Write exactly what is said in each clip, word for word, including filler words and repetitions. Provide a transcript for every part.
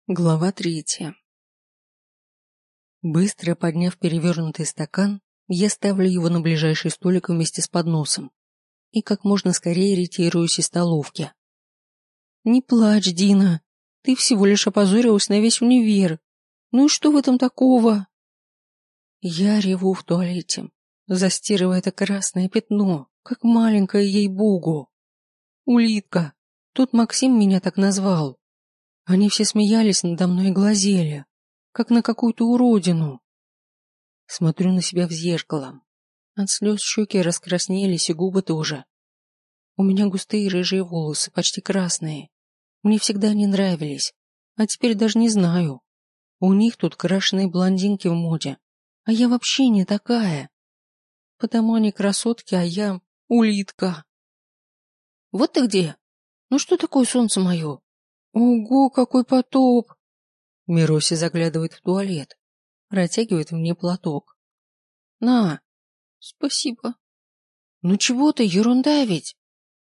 Глава третья. Быстро подняв перевернутый стакан, я ставлю его на ближайший столик вместе с подносом и как можно скорее ретируюсь из столовки. «Не плачь, Дина, ты всего лишь опозорилась на весь универ. Ну и что в этом такого?» Я реву в туалете, застирывая это красное пятно, как маленькое, ей-богу. Улитка, тут Максим меня так назвал. Они все смеялись надо мной и глазели, как на какую-то уродину. Смотрю на себя в зеркало. От слез щеки раскраснелись и губы тоже. У меня густые рыжие волосы, почти красные. Мне всегда они нравились, а теперь даже не знаю. У них тут крашеные блондинки в моде, а я вообще не такая. Потому они красотки, а я улитка. Вот ты где? Ну что такое солнце мое? Ого, какой потоп! Мироси заглядывает в туалет, протягивает мне платок. На, спасибо. Ну чего ты, ерунда ведь.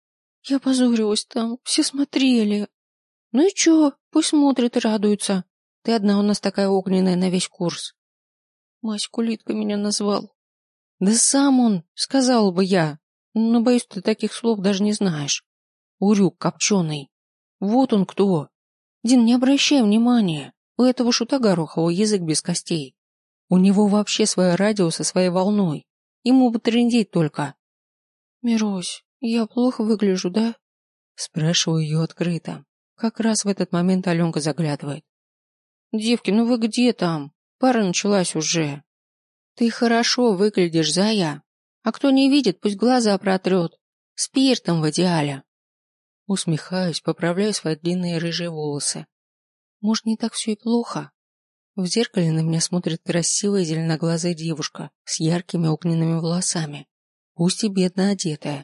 Я позорилась там, все смотрели. Ну и чё, пусть смотрят и радуются. Ты одна у нас такая огненная на весь курс. Маська улитка меня назвал. Да сам он, сказал бы я, но, боюсь, ты таких слов даже не знаешь. Урюк копченый. Вот он кто. Дин, не обращай внимания. У этого шута Горохова язык без костей. У него вообще свое радио со своей волной. Ему бы трындеть только. Мирусь, я плохо выгляжу, да? Спрашиваю ее открыто. Как раз в этот момент Аленка заглядывает. Девки, ну вы где там? Пара началась уже. Ты хорошо выглядишь, зая. А кто не видит, пусть глаза протрет. Спиртом в идеале. Усмехаюсь, поправляю свои длинные рыжие волосы. Может, не так все и плохо? В зеркале на меня смотрит красивая зеленоглазая девушка с яркими огненными волосами, пусть и бедно одетая.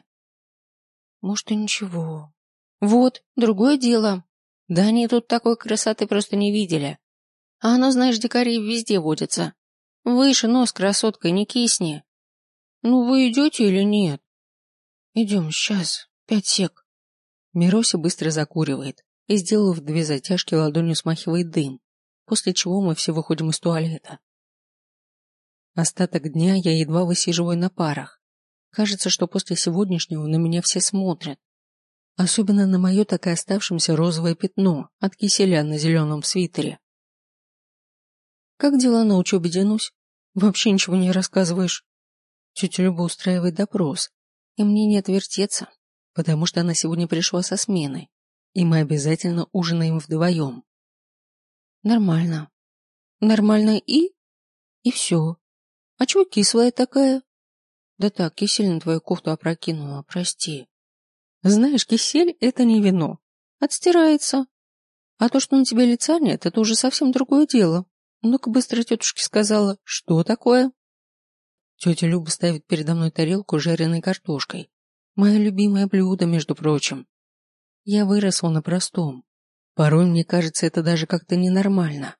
Может, и ничего. Вот, другое дело. Да они тут такой красоты просто не видели. А оно, знаешь, дикари везде водятся. Выше нос, красотка, не кисни. Ну, вы идете или нет? Идем, сейчас, пять сек. Мирося быстро закуривает и, сделав две затяжки, ладонью смахивает дым, после чего мы все выходим из туалета. Остаток дня я едва высиживаю на парах. Кажется, что после сегодняшнего на меня все смотрят. Особенно на мое так и оставшееся розовое пятно от киселя на зеленом свитере. Как дела на учебе, Денусь? Вообще ничего не рассказываешь. Тетя Люба устраивает допрос, и мне не отвертеться, потому что она сегодня пришла со смены, и мы обязательно ужинаем вдвоем. Нормально. Нормально и? И все. А чего кислая такая? Да так, кисель на твою кофту опрокинула, прости. Знаешь, кисель — это не вино. Отстирается. А то, что на тебе лица нет, это уже совсем другое дело. Ну-ка быстро тетушке сказала, что такое? Тетя Люба ставит передо мной тарелку с жареной картошкой. Мое любимое блюдо, между прочим. Я выросла на простом. Порой мне кажется, это даже как-то ненормально.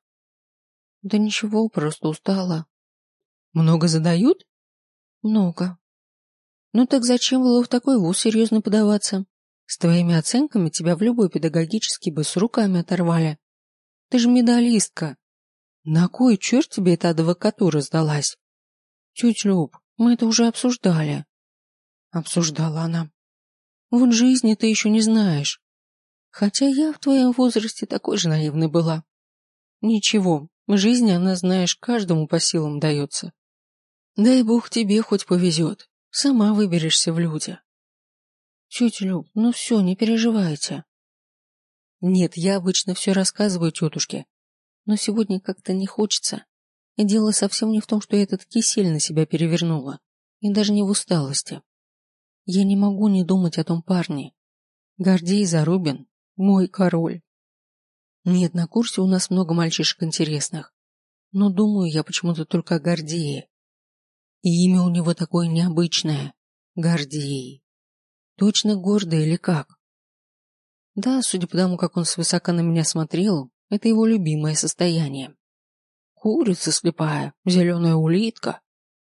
Да ничего, просто устала. Много задают? Много. Ну так зачем было в такой вуз серьезно подаваться? С твоими оценками тебя в любой педагогический бы с руками оторвали. Ты же медалистка. На кой черт тебе эта адвокатура сдалась? Тетя Люб, мы это уже обсуждали. Обсуждала она. Вот жизни ты еще не знаешь. Хотя я в твоем возрасте такой же наивной была. Ничего, жизнь, она, знаешь, каждому по силам дается. Дай бог тебе хоть повезет. Сама выберешься в люди. Тетя Люб, ну все, не переживайте. Нет, я обычно все рассказываю тетушке, но сегодня как-то не хочется. И дело совсем не в том, что я этот кисель на себя перевернула, и даже не в усталости. Я не могу не думать о том парне. Гордей Зарубин — мой король. Нет, на курсе у нас много мальчишек интересных, но думаю я почему-то только о Гордее. И имя у него такое необычное — Гордей. Точно гордый или как? Да, судя по тому, как он свысока на меня смотрел, это его любимое состояние. Курица слепая, зеленая улитка.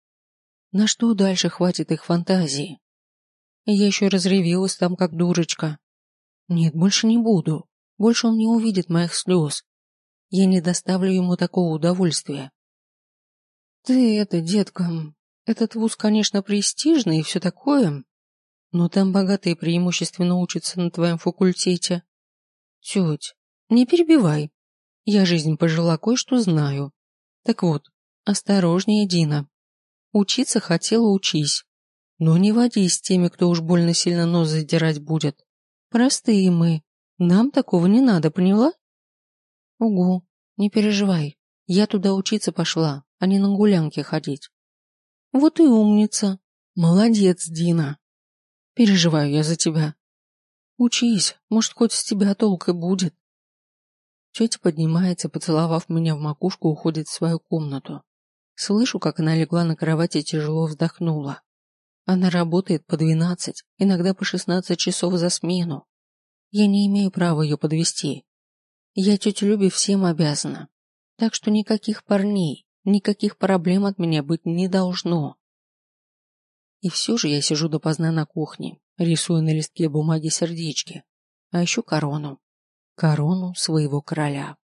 На что дальше хватит их фантазии? Я еще разревелась там, как дурочка. Нет, больше не буду. Больше он не увидит моих слез. я не доставлю ему такого удовольствия. Ты это, детка, этот вуз, конечно, престижный и все такое, но там богатые преимущественно учатся на твоем факультете. Теть, не перебивай. Я жизнь пожила, кое-что знаю. Так вот, осторожнее, Дина. Учиться хотела, учись. Но не водись с теми, кто уж больно сильно нос задирать будет. Простые мы. Нам такого не надо, поняла? Угу, не переживай. Я туда учиться пошла, а не на гулянки ходить. Вот и умница. Молодец, Дина. Переживаю я за тебя. Учись, может, хоть с тебя толк и будет. Тетя поднимается, поцеловав меня в макушку, уходит в свою комнату. Слышу, как она легла на кровати и тяжело вздохнула. Она работает по двенадцать, иногда по шестнадцать часов за смену. Я не имею права ее подвести. Я тете Любе всем обязана. Так что никаких парней, никаких проблем от меня быть не должно. И все же я сижу допоздна на кухне, рисуя на листке бумаги сердечки, а еще корону. Корону своего короля.